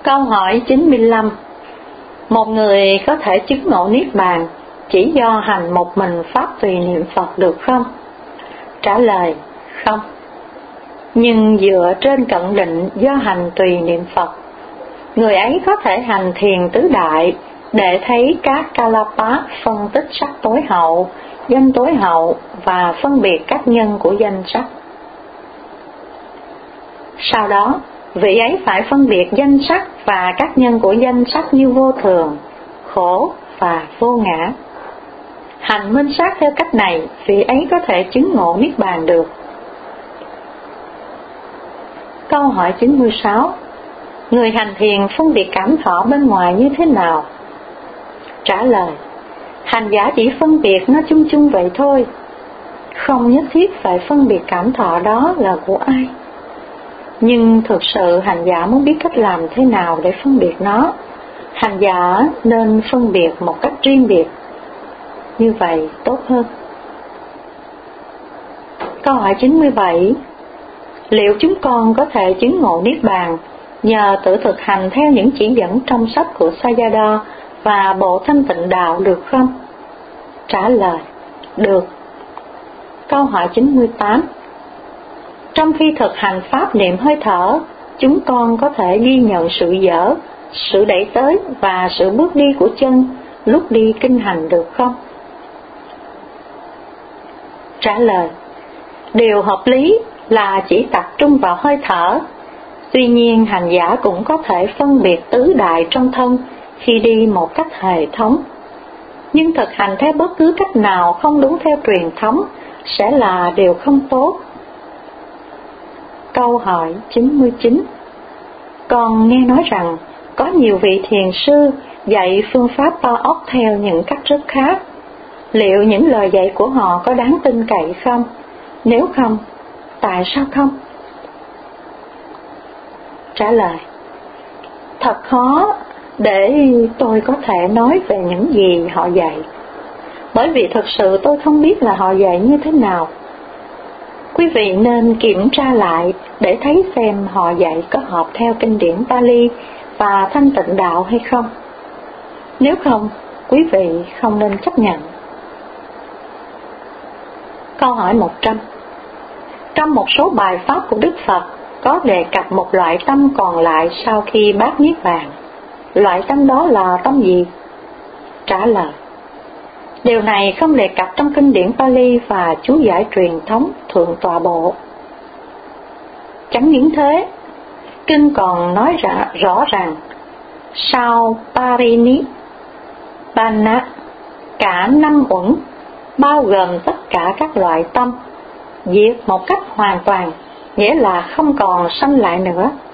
Câu hỏi 95. Một người có thể chứng ngộ Niết Bàn chỉ do hành một mình Pháp tùy niệm Phật được không? Trả lời, không. Nhưng dựa trên cận định do hành tùy niệm Phật, người ấy có thể hành thiền tứ đại để thấy các Kalapa phân tích sắc tối hậu, danh tối hậu và phân biệt các nhân của danh sắc. Sau đó, vị ấy phải phân biệt danh sắc và các nhân của danh sắc như vô thường, khổ và vô ngã. Hành minh sát theo cách này, vị ấy có thể chứng ngộ Niết Bàn được. Câu hỏi 96. Người hành thiền phân biệt cảm thọ bên ngoài như thế nào? Trả lời, hành giả chỉ phân biệt nó chung chung vậy thôi, không nhất thiết phải phân biệt cảm thọ đó là của ai. Nhưng thực sự hành giả muốn biết cách làm thế nào để phân biệt nó, hành giả nên phân biệt một cách riêng biệt, như vậy tốt hơn. Câu hỏi 97. Liệu chúng con có thể chứng ngộ Niết Bàn nhờ tự thực hành theo những chỉ dẫn trong sách của Sayadaw và bộ Thanh Tịnh Đạo được không? Trả lời, được. Câu hỏi 98. Trong khi thực hành pháp niệm hơi thở, chúng con có thể ghi nhận sự dở, sự đẩy tới và sự bước đi của chân lúc đi kinh hành được không? Trả lời, điều hợp lý là chỉ tập trung vào hơi thở. Tuy nhiên hành giả cũng có thể phân biệt tứ đại trong thân khi đi một cách hệ thống. Nhưng thực hành theo bất cứ cách nào không đúng theo truyền thống sẽ là điều không tốt. Câu hỏi 99. Con nghe nói rằng có nhiều vị thiền sư dạy phương pháp bao óc theo những cách rất khác. Liệu những lời dạy của họ có đáng tin cậy không? Nếu không, tại sao không? Trả lời, thật khó để tôi có thể nói về những gì họ dạy, bởi vì thực sự tôi không biết là họ dạy như thế nào. Quý vị nên kiểm tra lại để thấy xem họ dạy có hợp theo kinh điển Pali và Thanh Tịnh Đạo hay không. Nếu không, quý vị không nên chấp nhận. Câu hỏi 100. Trong một số bài pháp của Đức Phật có đề cập một loại tâm còn lại sau khi bác Niết Bàn. Loại tâm đó là tâm gì? Trả lời, điều này không đề cập trong kinh điển Pali và chú giải truyền thống Thượng Tọa Bộ. Chẳng những thế, kinh còn nói rõ rằng sau Parinibbana, cả 5 uẩn, bao gồm tất cả các loại tâm, diệt một cách hoàn toàn, nghĩa là không còn sanh lại nữa.